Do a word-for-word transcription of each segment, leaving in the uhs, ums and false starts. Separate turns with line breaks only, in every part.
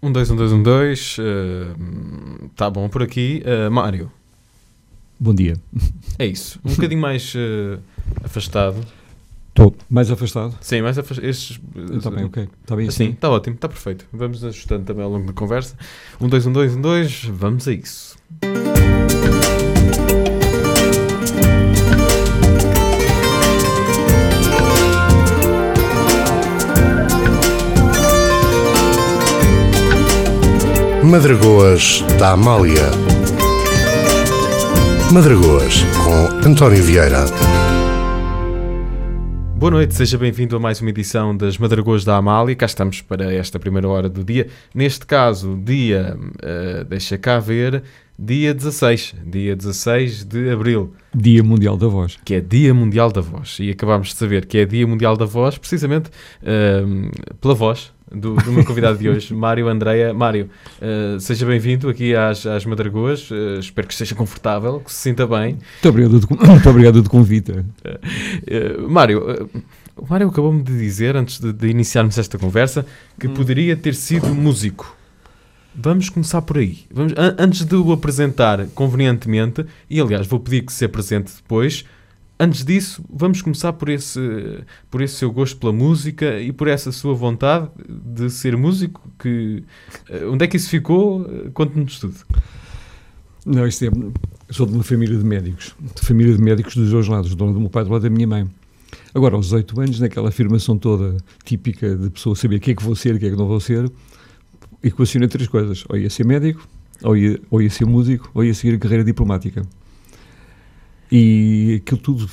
Um, dois, um, dois, um, dois. Uh, tá bom por aqui. Uh, Mário.
Bom dia.
É isso. Um bocadinho mais uh, afastado.
Estou mais afastado?
Sim, mais afastado. Está
uh, bem, ok. Está bem
assim?
Sim,
está ótimo, está perfeito. Vamos ajustando também ao longo da conversa. Um, dois, um, dois, um, dois. Vamos a isso.
Madragoas da Amália. Madragoas com António Vieira.
Boa noite, seja bem-vindo a mais uma edição das Madragoas da Amália. Cá estamos para esta primeira hora do dia. Neste caso, dia, uh, deixa cá ver, dia dezasseis. Dia dezasseis de Abril.
Dia Mundial da Voz.
Que é Dia Mundial da Voz. E acabámos de saber que é Dia Mundial da Voz, precisamente uh, pela voz do, do meu convidado de hoje, Mário Andreia. Mário, uh, seja bem-vindo aqui às, às Madragoas. Uh, espero que esteja confortável, que se sinta bem.
Muito obrigado do, muito obrigado do convite. Uh,
uh, Mário, uh, o Mário acabou-me de dizer, antes de, de iniciarmos esta conversa, que hum. poderia ter sido músico. Vamos começar por aí. Vamos, an- antes de o apresentar convenientemente, e aliás vou pedir que se apresente depois, antes disso vamos começar por esse, por esse seu gosto pela música e por essa sua vontade de ser músico. Que, onde é que isso ficou? Conte-nos tudo.
Não, isto é, eu sou de uma família de médicos, de família de médicos dos dois lados, do lado do meu pai e do lado da minha mãe. Agora, aos dezoito anos, naquela afirmação toda típica de pessoa saber o que é que vou ser e o que é que não vou ser, equacionei três coisas: ou ia ser médico, ou ia, ou ia ser músico, ou ia seguir a carreira diplomática. E aquilo tudo,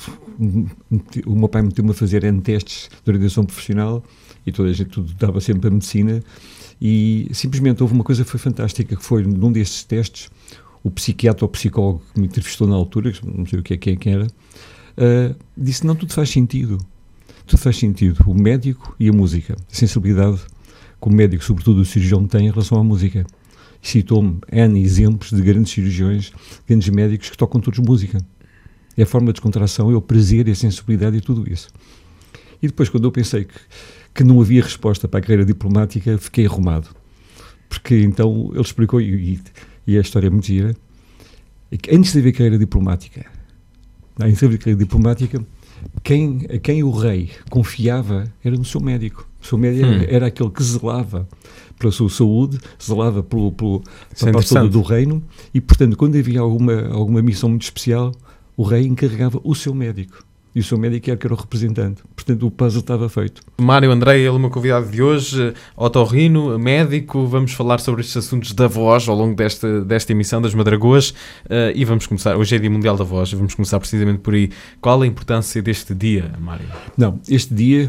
o meu pai meteu-me a fazer N testes de orientação profissional e toda a gente tudo dava sempre a medicina, e simplesmente houve uma coisa que foi fantástica, que foi num destes testes, o psiquiatra ou psicólogo que me entrevistou na altura, não sei o que é quem, quem era, uh, disse: não, tudo faz sentido, tudo faz sentido, o médico e a música, a sensibilidade que o médico, sobretudo o cirurgião, tem em relação à música. E citou-me N exemplos de grandes cirurgiões, grandes médicos que tocam todos música. É a forma de descontração, é o prazer, é a sensibilidade e tudo isso. E depois, quando eu pensei que, que não havia resposta para a carreira diplomática, fiquei arrumado. Porque então ele explicou, e, e a história é muito gira, é que antes de haver carreira diplomática, antes de haver carreira diplomática, quem, a quem o rei confiava era no seu médico. O seu médico hum. era aquele que zelava pela sua saúde, zelava pelo, pelo, pela parte toda do reino, e, portanto, quando havia alguma, alguma missão muito especial, o rei encarregava o seu médico. E o seu médico era que era o representante. Portanto, o puzzle estava feito.
Mário Andreia, ele é o meu convidado de hoje, otorrino, médico. Vamos falar sobre estes assuntos da voz ao longo desta, desta emissão das Madragoas. Uh, e vamos começar. Hoje é Dia Mundial da Voz. Vamos começar precisamente por aí. Qual a importância deste dia, Mário?
Não, este dia...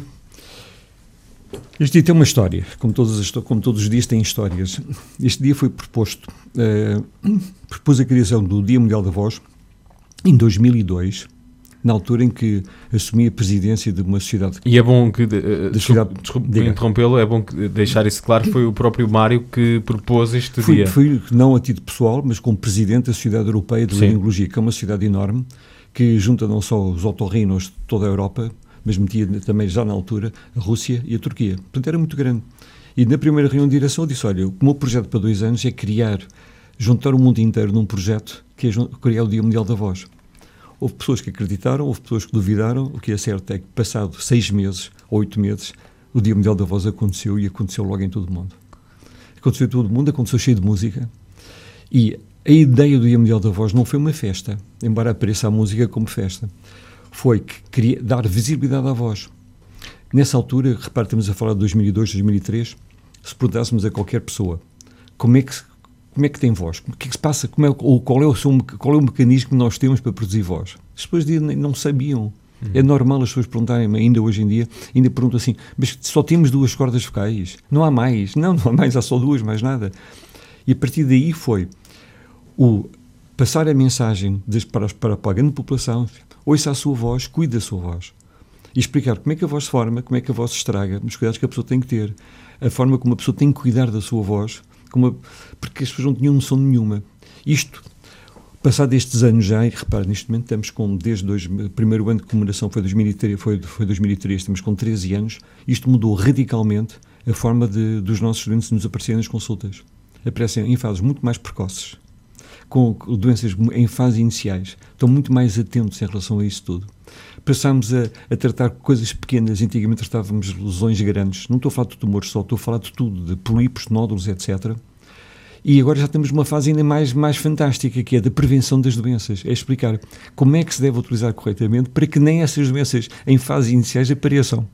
Este dia tem uma história. Como todos, as, como todos os dias têm histórias. Este dia foi proposto... Uh, propôs a criação do Dia Mundial da Voz em dois mil e dois, na altura em que assumi a presidência de uma sociedade...
E é bom que... Uh,
de sociedade,
desculpe interrompê-lo, é bom que deixar isso claro, foi o próprio Mário que propôs este
fui,
dia.
Fui, não a título pessoal, mas como presidente da Sociedade Europeia de Laringologia, que é uma sociedade enorme, que junta não só os otorrinos de toda a Europa, mas metia também, já na altura, a Rússia e a Turquia. Portanto, era muito grande. E na primeira reunião de direção eu disse: olha, o meu projeto para dois anos é criar, juntar o mundo inteiro num projeto que é criar o Dia Mundial da Voz. Houve pessoas que acreditaram, houve pessoas que duvidaram. O que é certo é que, passado seis meses, ou oito meses, o Dia Mundial da Voz aconteceu, e aconteceu logo em todo o mundo. Aconteceu em todo o mundo, aconteceu cheio de música. E a ideia do Dia Mundial da Voz não foi uma festa, embora apareça a música como festa. Foi que queria dar visibilidade à voz. Nessa altura, repare, estamos a falar de dois mil e dois, dois mil e três, se perguntássemos a qualquer pessoa como é que, como é que tem voz, o que é que se passa, como é, ou qual é, o seu, qual é o mecanismo que nós temos para produzir voz, as pessoas não sabiam. Uhum. É normal as pessoas perguntarem, ainda hoje em dia, ainda perguntam assim: mas só temos duas cordas vocais? Não há mais? Não, não há mais, há só duas, mais nada. E a partir daí foi o passar a mensagem de, para, para, para a grande população: ouça a sua voz, cuide da sua voz. E explicar como é que a voz se forma, como é que a voz se estraga, os cuidados que a pessoa tem que ter, a forma como a pessoa tem que cuidar da sua voz, como a, porque as pessoas não tinham noção nenhuma. Isto, passado estes anos já, e repare, neste momento estamos com, desde dois, o primeiro ano de comemoração foi dois mil e três, foi, foi dois mil e três, estamos com treze anos, isto mudou radicalmente a forma de, dos nossos estudantes nos aparecerem nas consultas. Aparecem em fases muito mais precoces, com doenças em fases iniciais, estão muito mais atentos em relação a isso tudo. Passámos a, a tratar coisas pequenas, antigamente tratávamos lesões grandes, não estou a falar de tumores só, estou a falar de tudo, de polípos, nódulos, etcétera. E agora já temos uma fase ainda mais, mais fantástica, que é da prevenção das doenças, é explicar como é que se deve utilizar corretamente para que nem essas doenças em fases iniciais apareçam.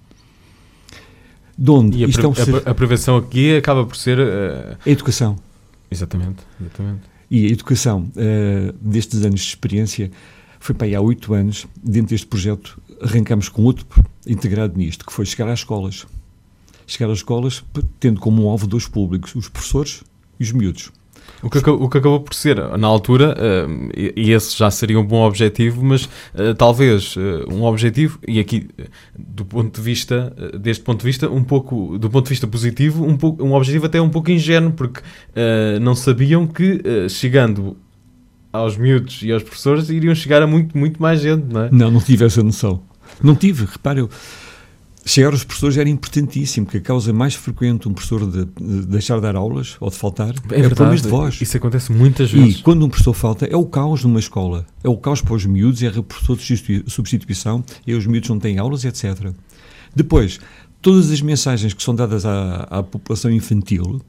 De onde?
E a,
Isto
pre-
é um ser...
a, a prevenção aqui acaba por ser... Uh...
A educação.
Exatamente, exatamente.
E a educação, uh, destes anos de experiência, foi para aí há oito anos, dentro deste projeto, arrancámos com outro integrado nisto, que foi chegar às escolas. Chegar às escolas, tendo como um alvo dois públicos, os professores e os miúdos.
O que, o que acabou por ser, na altura, uh, e, e esse já seria um bom objetivo, mas uh, talvez uh, um objetivo, e aqui, do ponto de vista, uh, deste ponto de vista, um pouco, do ponto de vista positivo, um, pouco, um objetivo até um pouco ingênuo, porque uh, não sabiam que, uh, chegando aos miúdos e aos professores, iriam chegar a muito, muito mais gente, não é?
Não, não tive essa noção. Não tive, repare, eu... Chegar aos professores era importantíssimo, porque a causa mais frequente de um professor de, de deixar de dar aulas ou de faltar é, é problemas de voz.
Isso acontece muitas vezes.
E quando um professor falta, é o caos numa escola. É o caos para os miúdos, é o professor de substituição, e os miúdos não têm aulas, etcétera. Depois, todas as mensagens que são dadas à, à população infantil uh,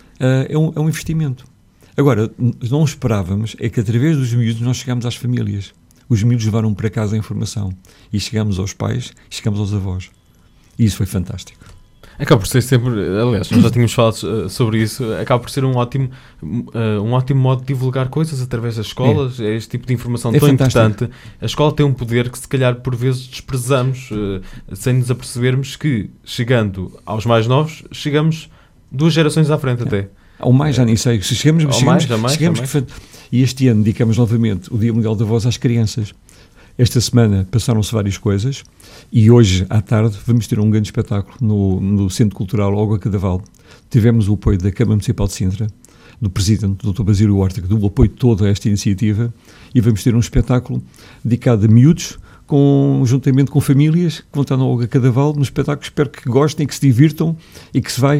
é, um, é um investimento. Agora, não esperávamos é que através dos miúdos nós chegámos às famílias. Os miúdos levaram para casa a informação. E chegamos aos pais, chegamos aos avós. E isso foi fantástico.
Acaba por ser sempre, aliás, nós já tínhamos falado uh, sobre isso, acaba por ser um ótimo, uh, um ótimo modo de divulgar coisas através das escolas, é, é este tipo de informação é tão fantástico. Importante. A escola tem um poder que se calhar por vezes desprezamos, uh, sem nos apercebermos que, chegando aos mais novos, chegamos duas gerações à frente é. até.
Ao mais, já nem sei, se chegamos, chegamos,
mais, jamais,
chegamos
jamais.
Que, e este ano dedicamos novamente o Dia Mundial da Voz às crianças. Esta semana passaram-se várias coisas e hoje, à tarde, vamos ter um grande espetáculo no, no Centro Cultural Olga Cadaval. Tivemos o apoio da Câmara Municipal de Sintra, do Presidente, doutor Basílio Horta, que deu o apoio todo a esta iniciativa, e vamos ter um espetáculo dedicado a miúdos, com, juntamente com famílias, que vão estar no Olga Cadaval, no espetáculo. Espero que gostem, que se divirtam e que se vai,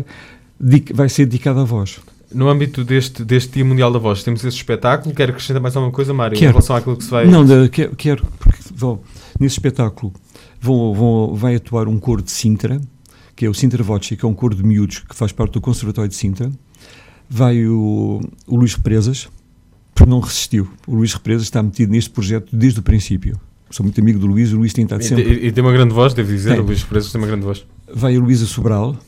vai ser dedicado à voz.
No âmbito deste, deste Dia Mundial da Voz, temos esse espetáculo. Quer acrescentar mais alguma coisa, Mário,
quero.
em relação àquilo que se vai...
Não, de, quero, quero, porque vou, nesse espetáculo vão, vão, vai atuar um coro de Sintra, que é o Sintra Voce, que é um coro de miúdos que faz parte do Conservatório de Sintra. Vai o, o Luís Represas, porque não resistiu. O Luís Represas está metido neste projeto desde o princípio. Sou muito amigo do Luís, o Luís tem estado sempre...
E, e tem uma grande voz, devo dizer, tem. O Luís Represas tem uma grande voz.
Vai a Luísa Sobral.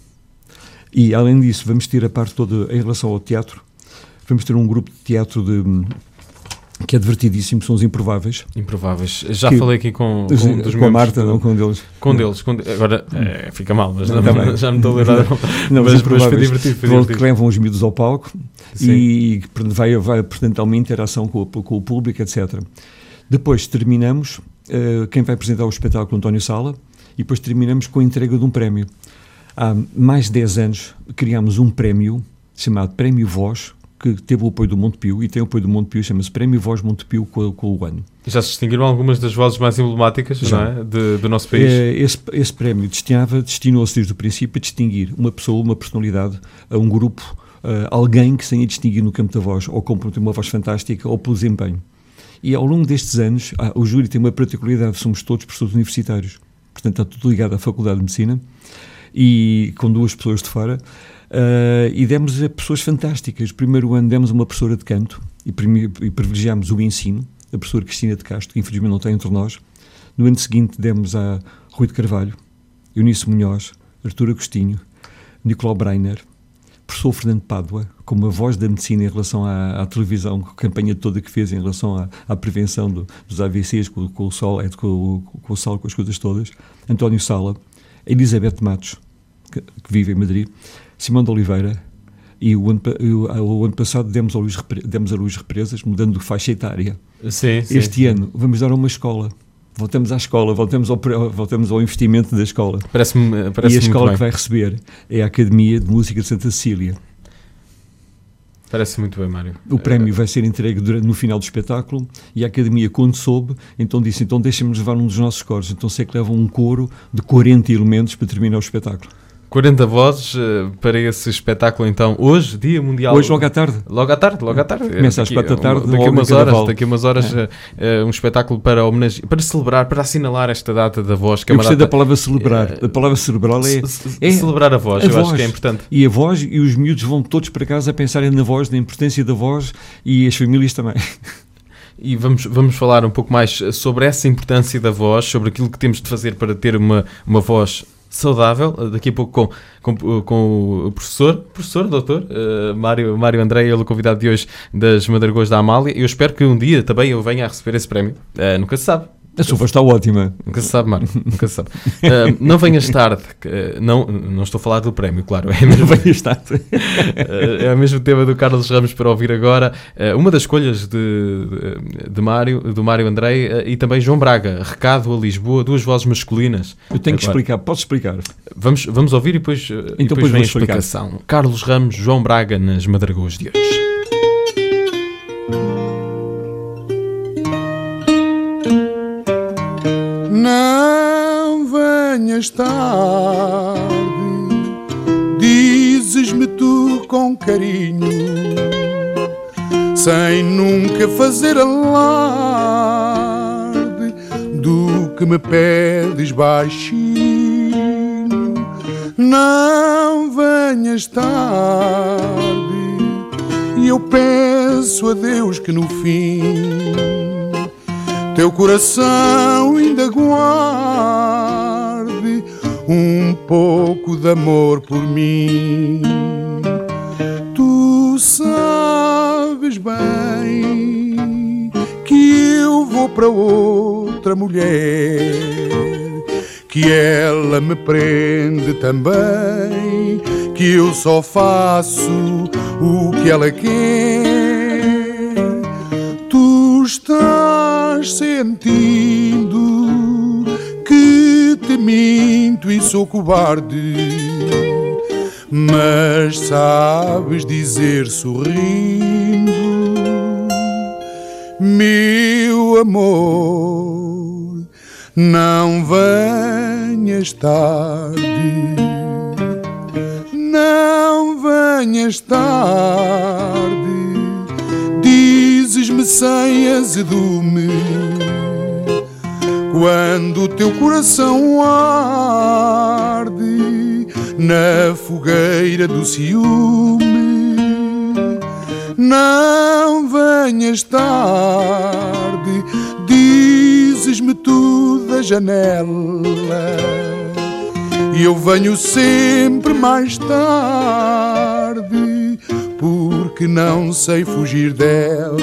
E, além disso, vamos ter a parte toda em relação ao teatro. Vamos ter um grupo de teatro de, que é divertidíssimo, são os Improváveis.
Improváveis. Já
que,
falei aqui com, com um dos
com a Marta,
do,
não com um deles.
Com um deles. Com, agora, é, fica mal, mas não,
não,
já me estou a lembrar.
Não,
mas,
mas
mas foi divertido. Foi
vão,
divertido.
Que levam os miúdos ao palco. Sim. E vai, vai, portanto, há uma interação com, com o público, etcétera. Depois terminamos, uh, quem vai apresentar o espetáculo, António Sala, e depois terminamos com a entrega de um prémio. Há mais de dez anos criámos um prémio chamado Prémio Voz, que teve o apoio do Montepio e tem o apoio do Montepio, chama-se Prémio Voz Montepio com, com o ano.
Já se distinguiram algumas das vozes mais emblemáticas, não é? de, do nosso país?
É, esse, esse prémio destinava, destinou-se desde o princípio a distinguir uma pessoa, uma personalidade, a um grupo, a alguém que se tenha distinguido no campo da voz, ou como tem uma voz fantástica, ou pelo desempenho. E ao longo destes anos, ah, o júri tem uma particularidade, somos todos professores universitários, portanto está tudo ligado à Faculdade de Medicina, e com duas pessoas de fora, uh, e demos a pessoas fantásticas. No primeiro ano demos uma professora de canto e, e privilegiámos o ensino, a professora Cristina de Castro, que infelizmente não está entre nós. No ano seguinte demos a Rui de Carvalho, Eunice Munhoz, Artur Agostinho, Nicolau Breiner, professor Fernando Pádua, com uma voz da medicina em relação à, à televisão, com a campanha toda que fez em relação à, à prevenção do, dos A V Cs com, com o sol, é, com, com o sol, com as coisas todas. António Sala, Elizabeth Matos, que, que vive em Madrid, Simão de Oliveira, e o ano, o, o ano passado demos a, Luís, demos a Luís Represas, mudando de faixa etária.
Sim, sim,
este
sim.
ano vamos dar a uma escola. Voltamos à escola, voltamos ao, voltamos ao investimento da escola.
Parece-me, parece-me
e a escola
muito
que vai receber é a Academia de Música de Santa Cecília.
Parece muito bem, Mário.
O prémio vai ser entregue durante, no final do espetáculo, e a Academia, quando soube, então disse, então deixem-me levar um dos nossos coros. Então sei que levam um coro de quarenta elementos para terminar o espetáculo.
quarenta vozes uh, para esse espetáculo, então, hoje, Dia Mundial...
Hoje, logo à tarde.
Logo à tarde, logo à tarde.
Começa às quatro da tarde.
Daqui a umas horas, daqui a umas horas é. uh, um espetáculo para homenagem, para celebrar, para assinalar esta data da voz. Que
eu
é uma
gostei
data,
da palavra celebrar. Uh, a palavra cerebral é, é...
Celebrar a voz,
a
eu
voz.
acho que é importante.
E a voz, e os miúdos vão todos para casa a pensarem na voz, na importância da voz, e as famílias também.
E vamos, vamos falar um pouco mais sobre essa importância da voz, sobre aquilo que temos de fazer para ter uma, uma voz saudável, daqui a pouco com, com, com o professor, professor, doutor, uh, Mário, Mário André, ele é o convidado de hoje das Madragoas da Amália. Eu espero que um dia também eu venha a receber esse prémio, uh, nunca se sabe.
A sua voz está ótima.
Nunca se sabe, Mário, nunca se sabe. Uh, não venhas tarde, uh, não, não estou a falar do prémio, claro. É mesmo,
não venhas tarde.
uh, é o mesmo tema do Carlos Ramos para ouvir agora. Uh, uma das escolhas de, de, de Mário, do Mário Andrei uh, e também João Braga, Recado a Lisboa, duas vozes masculinas.
Eu tenho que agora, explicar, podes explicar?
Vamos, vamos ouvir e depois, uh,
então,
e depois vem a
explicar.
explicação. Carlos Ramos, João Braga nas Madragoas de hoje.
Não venhas tarde, dizes-me tu com carinho, sem nunca fazer alarde do que me pedes baixinho. Não venhas tarde, e eu peço a Deus que no fim teu coração ainda guarde um pouco de amor por mim. Tu sabes bem que eu vou para outra mulher, que ela me prende também, que eu só faço o que ela quer. Tu estás sentindo que te minto e sou cobarde, mas sabes dizer sorrindo: meu amor, não venhas tarde, não venhas tarde. Dizes-me sem azedume, quando o teu coração arde na fogueira do ciúme. Não venhas tarde, dizes-me tu da janela, e eu venho sempre mais tarde, porque não sei fugir dela.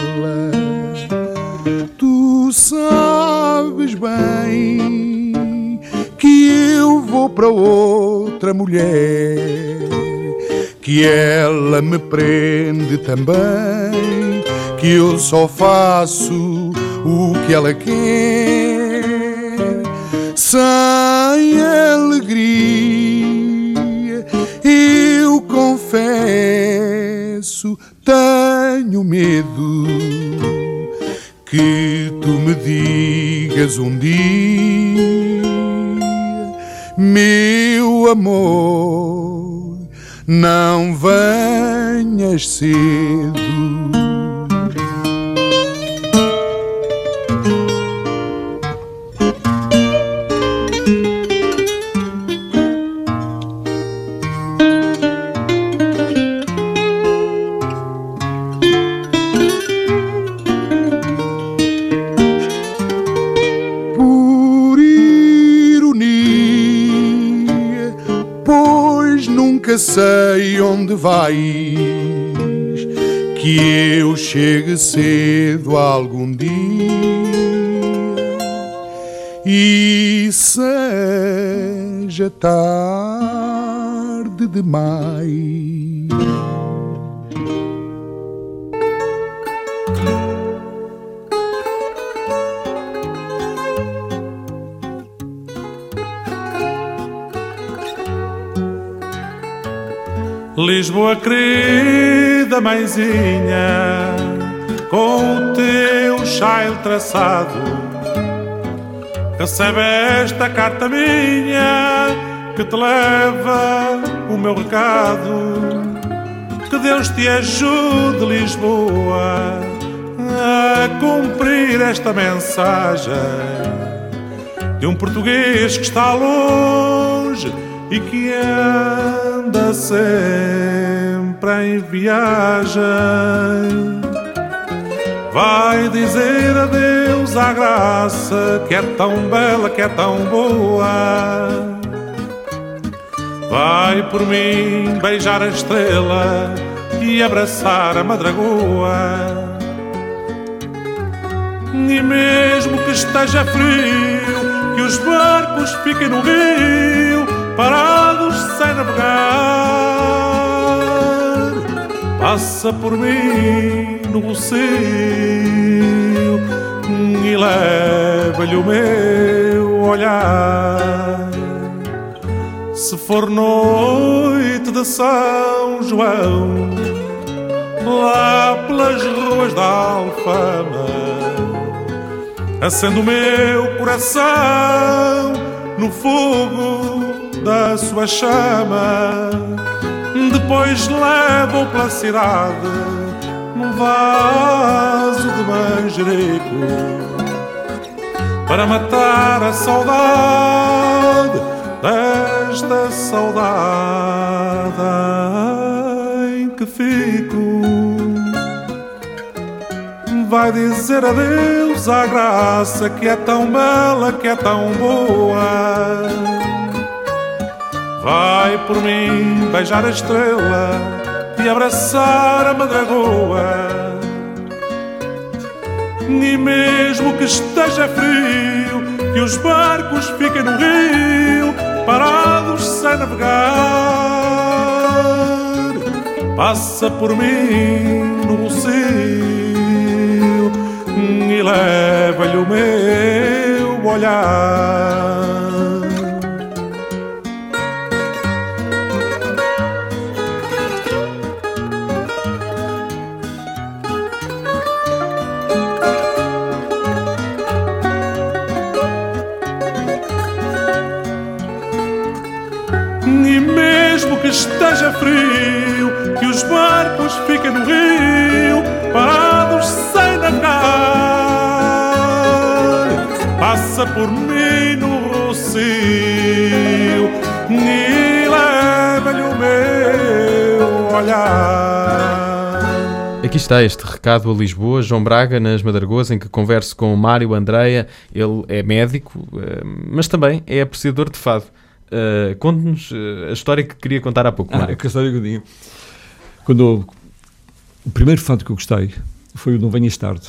Tu sabes bem que eu vou para outra mulher, que ela me prende também, que eu só faço o que ela quer. Sem alegria eu confesso, tenho medo que tu me digas um dia: meu amor, não venhas cedo. Sei onde vais, que eu chegue cedo algum dia e seja tarde demais.
Lisboa querida mãezinha, com o teu chale traçado, recebe esta carta minha que te leva o meu recado. Que Deus te ajude, Lisboa, a cumprir esta mensagem de um português que está longe e que anda sempre em viagem. Vai dizer adeus à graça que é tão bela, que é tão boa. Vai por mim beijar a estrela e abraçar a madragoa. E mesmo que esteja frio, que os barcos fiquem no rio, parados sem navegar, passa por mim no rocio e leva-lhe o meu olhar. Se for noite de São João, lá pelas ruas da Alfama, acendo o meu coração no fogo da sua chama. Depois levo pela cidade num vaso de manjerico para matar a saudade desta saudade em que fico. Vai dizer adeus à graça que é tão bela, que é tão boa. Vai por mim beijar a estrela e abraçar a madragoa. E mesmo que esteja frio, que os barcos fiquem no rio, parados sem navegar, passa por mim no rocio e leva-lhe o meu olhar. E mesmo que esteja frio, que os barcos fiquem no rio, parados sem navegar, passa por mim no rocio e leva-lhe o meu olhar.
Aqui está este recado a Lisboa, João Braga, nas Madragoas, em que converso com o Mário Andreia. Ele é médico, mas também é apreciador de fado. Uh, Conte-nos uh, a história que queria contar há pouco,
ah,
Mário.
A história que eu digo. Quando eu, o primeiro fado que eu gostei foi o Não Venhas Tarde.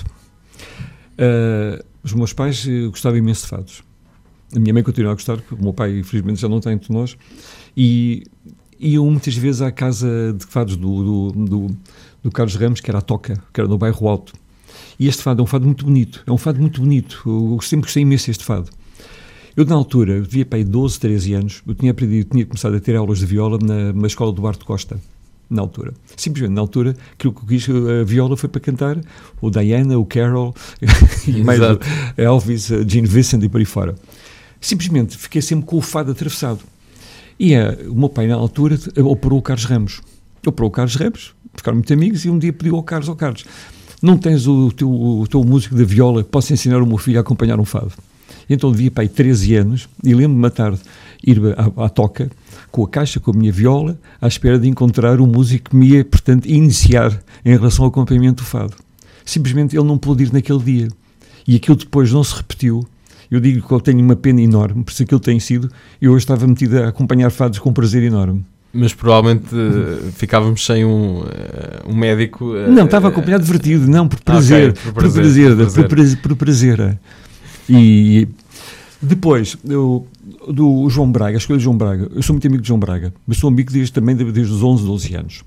Uh, os meus pais uh, gostavam imenso de fados. A minha mãe continua a gostar, porque o meu pai, infelizmente, já não está entre nós. E iam muitas vezes à casa de fados do, do, do, do Carlos Ramos, que era a Toca, que era no Bairro Alto. E este fado é um fado muito bonito. É um fado muito bonito. Eu sempre gostei imenso deste fado. Eu, na altura, devia para aí doze, treze anos, eu tinha aprendido, tinha começado a ter aulas de viola na, na escola do Duarte Costa, na altura. Simplesmente, na altura, aquilo que eu quis, a viola foi para cantar o Diana, o Carol, e mais o Elvis, a Gene Vincent e por aí fora. Simplesmente, fiquei sempre com o fado atravessado. E a, o meu pai, na altura, operou o Carlos Ramos. Operou o Carlos Ramos, ficaram muito amigos, e um dia pediu ao Carlos, ao Carlos, não tens o teu, o teu músico da viola que possa ensinar o meu filho a acompanhar um fado? Então devia para aí treze anos e lembro-me uma tarde ir à, à Toca com a caixa, com a minha viola, à espera de encontrar um músico que me ia, portanto, iniciar em relação ao acompanhamento do fado. Simplesmente ele não pôde ir naquele dia e aquilo depois não se repetiu. Eu digo que eu tenho uma pena enorme, por isso aquilo tem sido, eu hoje estava metido a acompanhar fados com um prazer enorme.
Mas provavelmente uh, ficávamos sem um, uh, um médico... Uh,
não, estava acompanhado divertido, não, por prazer, okay, por prazer, por prazer, por prazer. Por prazer, por prazer. E depois, eu, do João Braga, a escolha de João Braga, eu sou muito amigo de João Braga, mas sou amigo desde, também desde os onze, doze anos.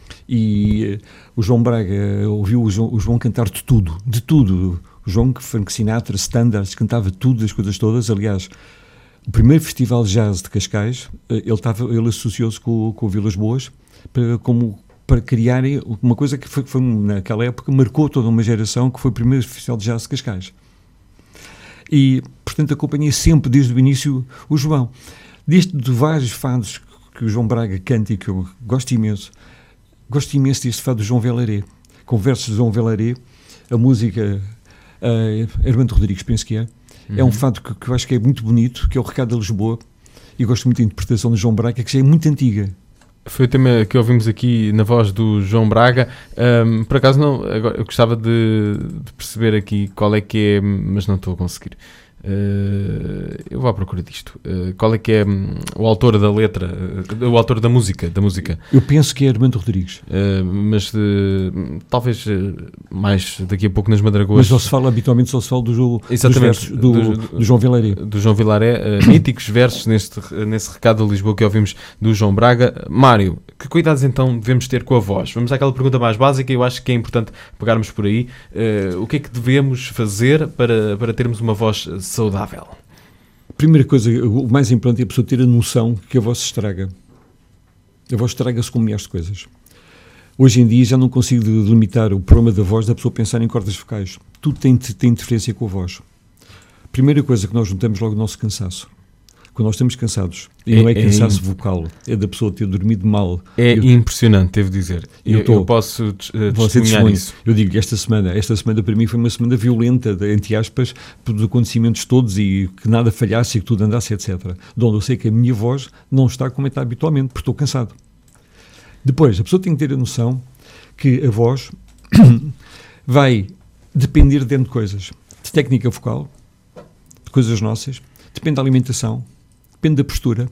E uh, o João Braga ouviu o João, o João cantar de tudo, de tudo. O João, que Frank Sinatra, Standards, cantava tudo, as coisas todas. Aliás, o primeiro festival de jazz de Cascais, uh, ele, estava, ele associou-se com, com o Vilas Boas para, como, para criarem uma coisa que foi, foi, naquela época, marcou toda uma geração, que foi o primeiro festival de jazz de Cascais. E, portanto, acompanhei sempre desde o início o João. Deste, de vários fados que o João Braga canta e que eu gosto imenso, gosto imenso deste fado do João Velaré, com versos de João Velaré, a música uh, Armando Rodrigues, penso que é. Uhum. É um fado que, que eu acho que é muito bonito, que é o Recado de Lisboa, e gosto muito da interpretação do João Braga, que já é muito antiga.
Foi o tema que ouvimos aqui na voz do João Braga. Um, por acaso, não, agora, eu gostava de, de perceber aqui qual é que é, mas não estou a conseguir. Uh, eu vou à procura disto. Uh, qual é que é um, o autor da letra, uh, o autor da música, da música?
Eu penso que é Armando Rodrigues.
Uh, mas uh, talvez uh, mais daqui a pouco nas Madragoas.
Mas só se fala, habitualmente só se fala do, do, dos versos do, do, do, do João Velaré.
Do João Velaré, uh, míticos versos neste, nesse recado de Lisboa que ouvimos do João Braga. Mário, que cuidados então devemos ter com a voz? Vamos àquela pergunta mais básica e eu acho que é importante pegarmos por aí. Uh, o que é que devemos fazer para, para termos uma voz saudável?
Primeira coisa, o mais importante é a pessoa ter a noção que a voz se estraga. A voz estraga-se com milhares de coisas. Hoje em dia já não consigo delimitar o problema da voz da pessoa pensar em cordas vocais. Tudo tem, tem interferência com a voz. Primeira coisa que nós juntamos logo o nosso cansaço. Quando nós estamos cansados, e é, não é cansaço é, vocal, é da pessoa ter dormido mal.
É
eu,
impressionante, devo dizer. Eu, eu, tô, eu posso uh, testemunhar isso.
Eu digo, esta semana, esta semana para mim foi uma semana violenta, de, entre aspas, dos acontecimentos todos e que nada falhasse e que tudo andasse, etcétera. De onde eu sei que a minha voz não está como está habitualmente, porque estou cansado. Depois, a pessoa tem que ter a noção que a voz vai depender de dentro de coisas. De técnica vocal, de coisas nossas, depende da alimentação, depende da postura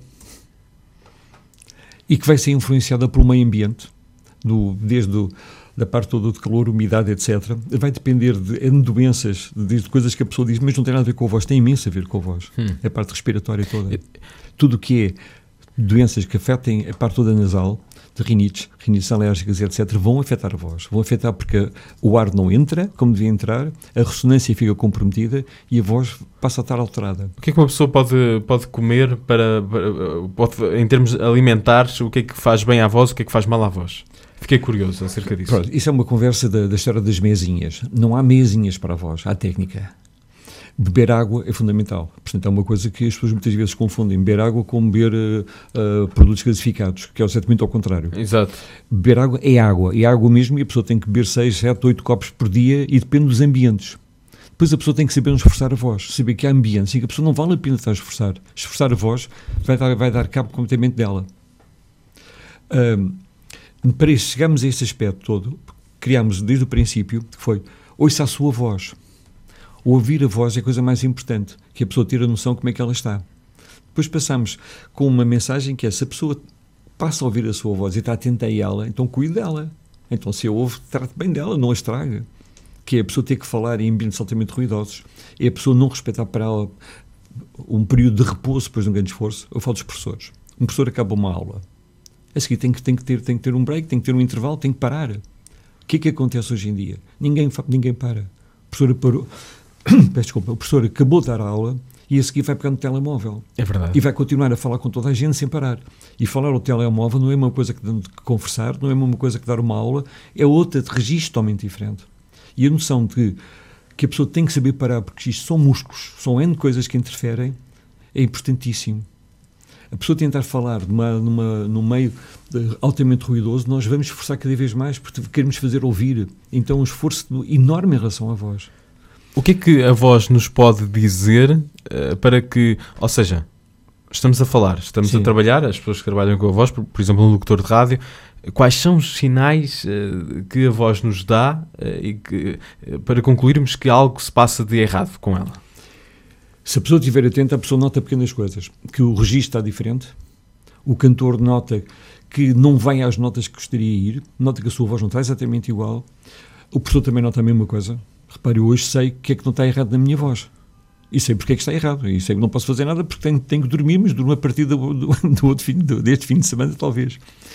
e que vai ser influenciada pelo meio ambiente, do, desde o, da parte toda de calor, umidade, etcétera. Vai depender de, de doenças, de coisas que a pessoa diz, mas não tem nada a ver com a voz, tem imenso a ver com a voz. Hum. A parte respiratória toda. Tudo o que é doenças que afetem a parte toda nasal, de rinites, rinites alérgicas, etcétera, vão afetar a voz. Vão afetar porque o ar não entra como devia entrar, a ressonância fica comprometida e a voz passa a estar alterada.
O que é que uma pessoa pode, pode comer para, para pode, em termos alimentares, o que é que faz bem à voz, o que é que faz mal à voz? Fiquei curioso acerca disso.
Pronto, isso é uma conversa da, da história das mesinhas. Não há mesinhas para a voz, há técnica. Beber água é fundamental. Portanto, é uma coisa que as pessoas muitas vezes confundem. Beber água com beber uh, uh, produtos gasificados, que é exatamente ao contrário.
Exato.
Beber água é água. É água mesmo e a pessoa tem que beber seis, sete, oito copos por dia e depende dos ambientes. Depois a pessoa tem que saber esforçar a voz. Saber que há ambientes e que a pessoa não vale a pena estar a esforçar. Esforçar a voz vai dar, vai dar cabo completamente dela. Um, para isso, chegamos a esse aspecto todo, criámos desde o princípio, que foi, ouça a sua voz. Ouvir a voz é a coisa mais importante, que a pessoa ter a noção de como é que ela está. Depois passamos com uma mensagem que é, se a pessoa passa a ouvir a sua voz e está atenta a ela, então cuide dela. Então se a ouve, trate bem dela, não a estraga. Que é a pessoa ter que falar em ambientes altamente ruidosos. É a pessoa não respeitar para ela um período de repouso depois de um grande esforço. Eu falo dos professores. Um professor acaba uma aula. A seguir tem que, tem, que ter, tem que ter um break, tem que ter um intervalo, tem que parar. O que é que acontece hoje em dia? Ninguém, ninguém para. A professora parou... Peço desculpa, o professor acabou de dar a aula e a seguir vai pegar no telemóvel.
É verdade.
E vai continuar a falar com toda a gente sem parar. E falar ao telemóvel não é uma coisa que, que conversar, não é uma coisa que dar uma aula, é outra de registro totalmente diferente. E a noção de que a pessoa tem que saber parar, porque isto são músculos, são N coisas que interferem, é importantíssimo. A pessoa tentar falar numa, numa, num meio altamente ruidoso, nós vamos esforçar cada vez mais porque queremos fazer ouvir. Então um esforço enorme em relação à voz.
O que é que a voz nos pode dizer uh, para que, ou seja, estamos a falar, estamos Sim. a trabalhar, as pessoas que trabalham com a voz, por, por exemplo, um locutor de rádio, quais são os sinais uh, que a voz nos dá uh, e que, uh, para concluirmos que algo se passa de errado com ela?
Se a pessoa estiver atenta, a pessoa nota pequenas coisas, que o registro está diferente, o cantor nota que não vai às notas que gostaria de ir, nota que a sua voz não está exatamente igual, o professor também nota a mesma coisa. Repare, eu hoje sei o que é que não está errado na minha voz. E sei porque é que está errado. E sei que não posso fazer nada porque tenho, tenho que dormir, mas durmo a partir do, do, do outro fim, do, deste fim de semana, talvez.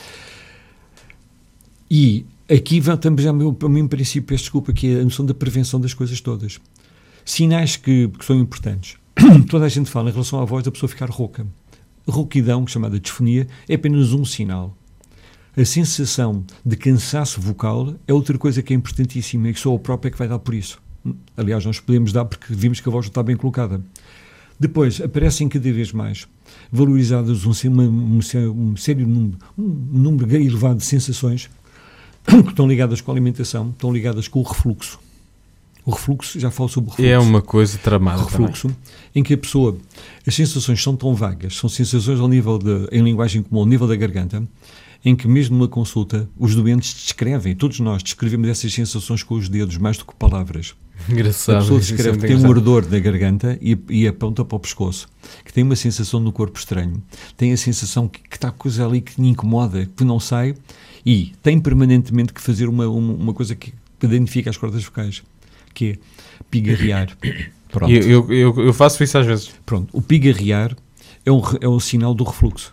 E aqui estamos já ao meu, ao meu princípio, peço desculpa, que é a noção da prevenção das coisas todas. Sinais que, que são importantes. Toda a gente fala em relação à voz da pessoa ficar rouca. A rouquidão, chamada disfonia, é apenas um sinal. A sensação de cansaço vocal é outra coisa que é importantíssima e que só o próprio é que vai dar por isso. Aliás, nós podemos dar porque vimos que a voz não está bem colocada. Depois, aparecem cada vez mais valorizadas um, uma, um, um sério número, um número elevado de sensações que estão ligadas com a alimentação, estão ligadas com o refluxo. O refluxo, já falo sobre o refluxo.
É uma coisa tramada.
O refluxo, também. Em que a pessoa, as sensações são tão vagas, são sensações ao nível de, em linguagem comum, ao nível da garganta, em que mesmo numa consulta, os doentes descrevem, todos nós descrevemos essas sensações com os dedos, mais do que palavras.
Engraçado.
A pessoa descreve que tem um ardor na garganta e, e aponta para o pescoço, que tem uma sensação no corpo estranho, tem a sensação que, que está coisa ali que me incomoda, que não sai, e tem permanentemente que fazer uma, uma, uma coisa que identifica as cordas vocais, que é pigarrear. Pronto.
Eu, eu, eu faço isso às vezes.
Pronto. O pigarrear é um, é um sinal do refluxo.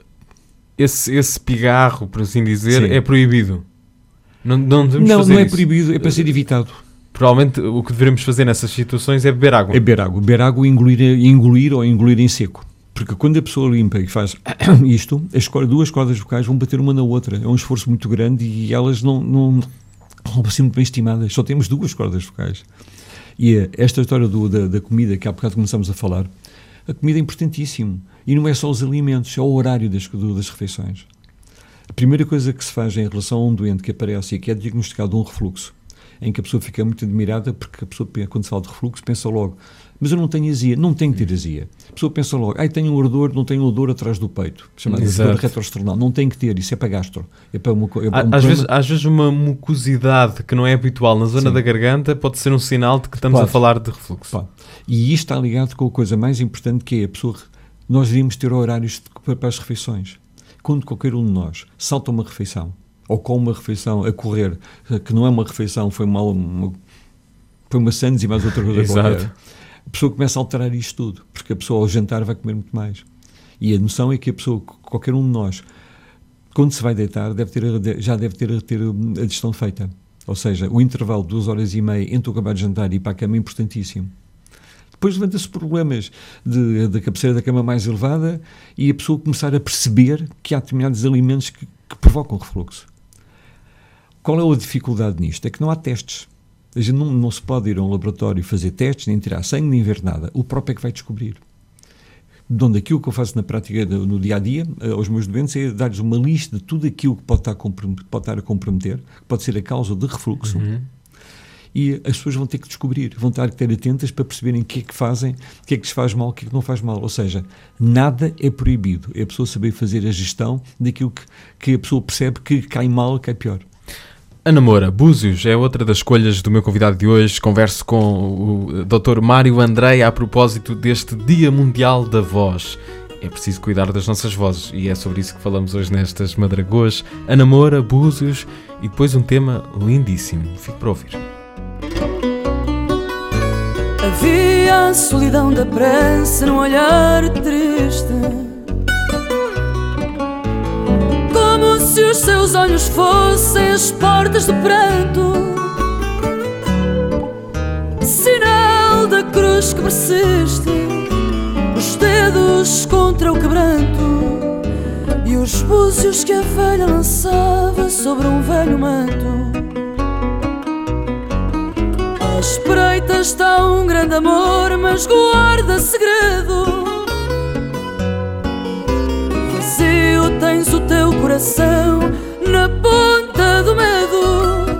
Esse, esse pigarro, por assim dizer,
Sim.
é proibido. Não, não devemos
não,
fazer
não é
isso.
proibido, é para ser evitado.
Provavelmente o que devemos fazer nessas situações é beber água.
É beber água. Beber água e engolir, engolir ou engolir em seco. Porque quando a pessoa limpa e faz isto, as duas cordas vocais vão bater uma na outra. É um esforço muito grande e elas não, não, não vão ser muito bem estimadas. Só temos duas cordas vocais. E esta história do, da, da comida, que há bocado começamos a falar, a comida é importantíssimo. E não é só os alimentos, é o horário das, do, das refeições. A primeira coisa que se faz em relação a um doente que aparece e que é diagnosticado um refluxo, em que a pessoa fica muito admirada, porque a pessoa, quando se fala de refluxo, pensa logo, mas eu não tenho azia. Não tem que ter azia. A pessoa pensa logo, ai, tenho um ardor, não tenho um odor atrás do peito, chamado odor retroesternal. Não tem que ter, isso é para gastro. É para uma, é para um
às, vezes, às vezes uma mucosidade que não é habitual na zona Sim. da garganta pode ser um sinal de que estamos pode. a falar de refluxo.
Pode. E isto está ligado com a coisa mais importante, que é a pessoa, nós devíamos ter horários de, para as refeições. Quando qualquer um de nós salta uma refeição, ou com uma refeição a correr, que não é uma refeição, foi uma, uma, foi uma sandes e mais outra coisa qualquer, a pessoa começa a alterar isto tudo, porque a pessoa ao jantar vai comer muito mais. E a noção é que a pessoa, qualquer um de nós, quando se vai deitar, deve ter, já deve ter, ter a digestão feita. Ou seja, o intervalo de duas horas e meia entre o acabar de jantar e ir para a cama é importantíssimo. Depois levanta-se problemas de, da cabeceira da cama mais elevada e a pessoa começar a perceber que há determinados alimentos que, que provocam refluxo. Qual é a dificuldade nisto? É que não há testes. A gente não, não se pode ir a um laboratório fazer testes, nem tirar sangue, nem ver nada. O próprio é que vai descobrir. De onde aquilo que eu faço na prática, no dia-a-dia, aos meus doentes, é dar-lhes uma lista de tudo aquilo que pode estar a, pode estar a comprometer, que pode ser a causa de refluxo, uhum. e as pessoas vão ter que descobrir, vão ter que ter atentas para perceberem o que é que fazem, o que é que lhes faz mal, o que é que não faz mal. Ou seja, nada é proibido. É a pessoa saber fazer a gestão daquilo que, que a pessoa percebe que cai mal, cai pior.
Ana Moura, Búzios é outra das escolhas do meu convidado de hoje. Converso com o doutor Mário Andreia a propósito deste Dia Mundial da Voz. É preciso cuidar das nossas vozes e é sobre isso que falamos hoje nestas Madragoas. Ana Moura, Búzios e depois um tema lindíssimo. Fico para ouvir.
Havia a solidão da pressa num olhar triste, como se os seus olhos fossem as portas do pranto, sinal da cruz que persiste, os dedos contra o quebranto e os búzios que a velha lançava sobre um velho manto. À espreita está um grande amor, mas guarda segredo. Vazio tens o teu coração na ponta do medo.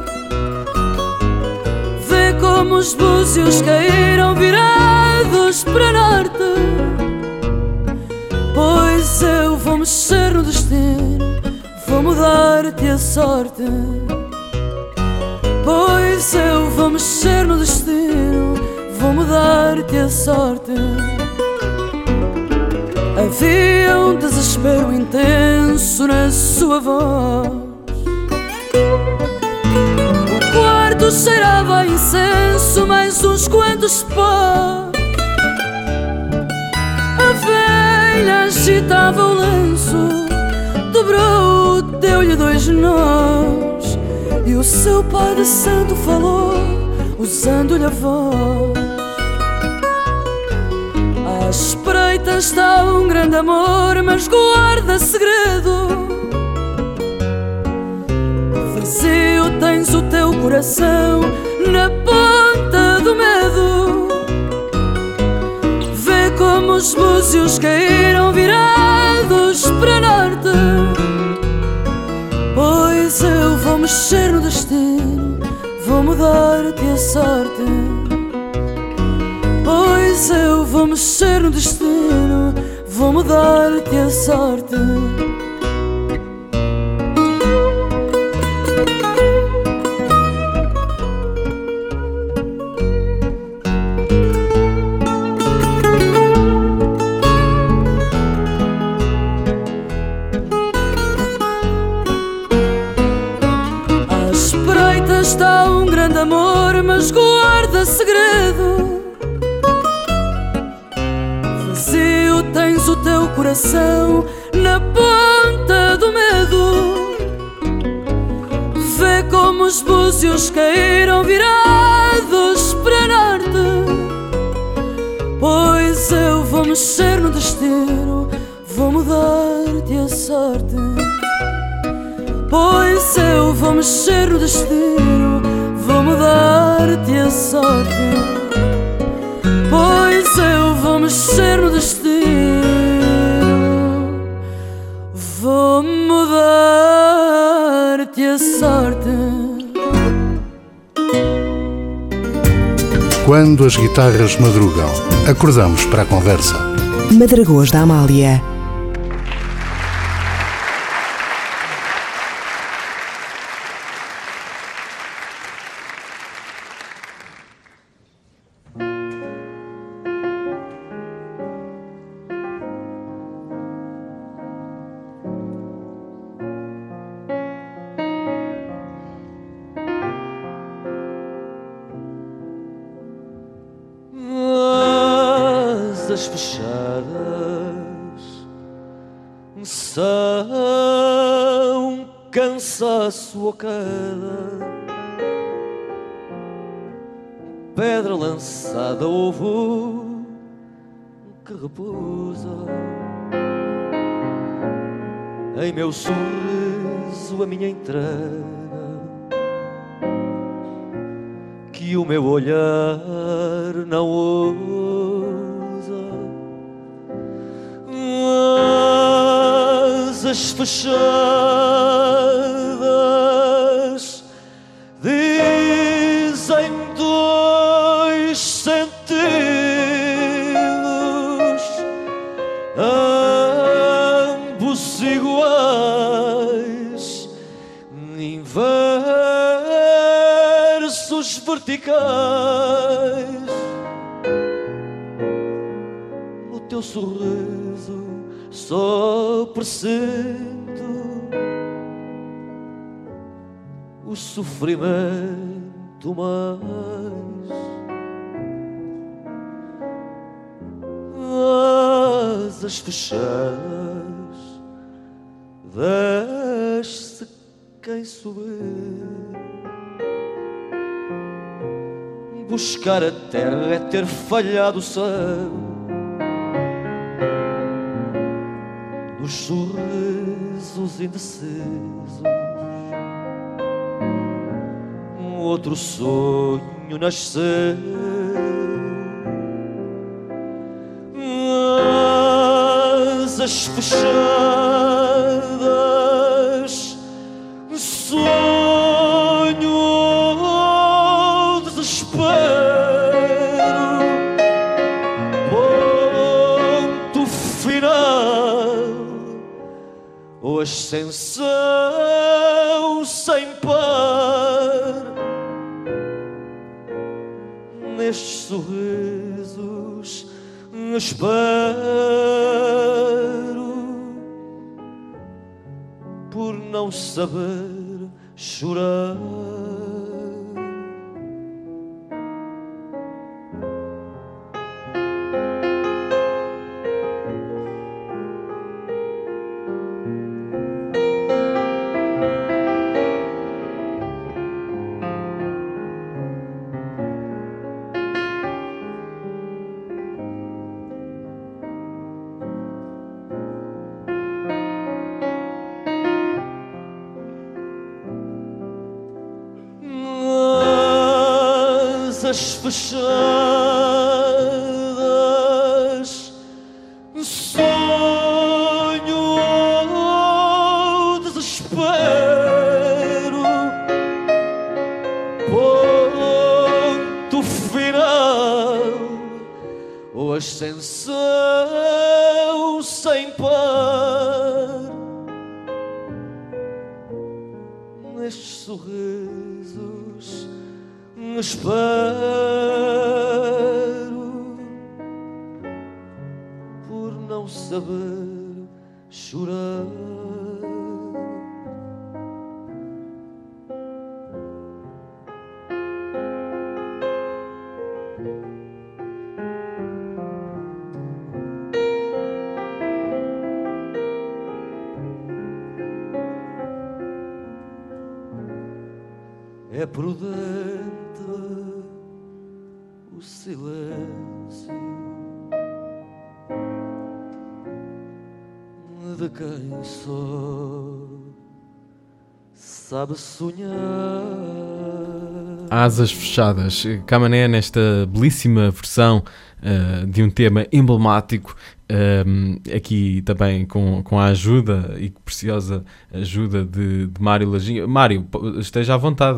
Vê como os búzios caíram virados para norte, pois eu vou mexer no destino, vou mudar-te a sorte. Pois eu vou mexer no destino, vou mudar-te a sorte. Havia um desespero intenso na sua voz. O quarto cheirava a incenso, mais uns quantos pó. A velha agitava o lenço, dobrou, deu-lhe dois nós. E o seu pai de santo falou, usando-lhe a voz. À espreita está um grande amor, mas guarda segredo. Vazio tens o teu coração na ponta do medo. Vê como os búzios caíram virados para norte. Pois eu vou mexer no destino, vou mudar-te a sorte. Pois eu vou mexer no destino, vou mudar-te a sorte. À espreita está um grande amor, mas guarda segredo. Vazio tens o teu coração na ponta do medo. Vê como os búzios caíram virados para norte. Pois eu vou mexer no destino, vou mudar-te a sorte. Pois eu vou mexer no destino, vou mudar-te a sorte. Pois eu vou mexer no destino, vou mudar-te a sorte.
Quando as guitarras madrugam, acordamos para a conversa.
Madragões da Amália.
Asas fechadas são cansaço ou queda, pedra lançada ovo que repousa em meu sorriso, a minha entrega, que o meu olhar não ousa. Asas fechadas dizem dois sentidos, ambos iguais, inversos verticais. O teu sorriso só presinto o sofrimento mais. Asas fechadas, desce quem subir. Buscar a terra é ter falhado o céu. Nos sorrisos indecisos, um outro sonho nasceu. Asas fechadas, sonho ou desespero, ponto final ou ascensão sem par. Nestes sorrisos espero por não saber chorar. Asas fechadas ponto final, ou ascensão sem par. Nestes sorrisos me espero por não saber chorar. É prudente o silêncio de quem só sabe sonhar.
Asas Fechadas, Camané nesta belíssima versão uh, de um tema emblemático, um, aqui também com, com a ajuda e preciosa ajuda de, de Mário Lajinha. Mário, esteja à vontade,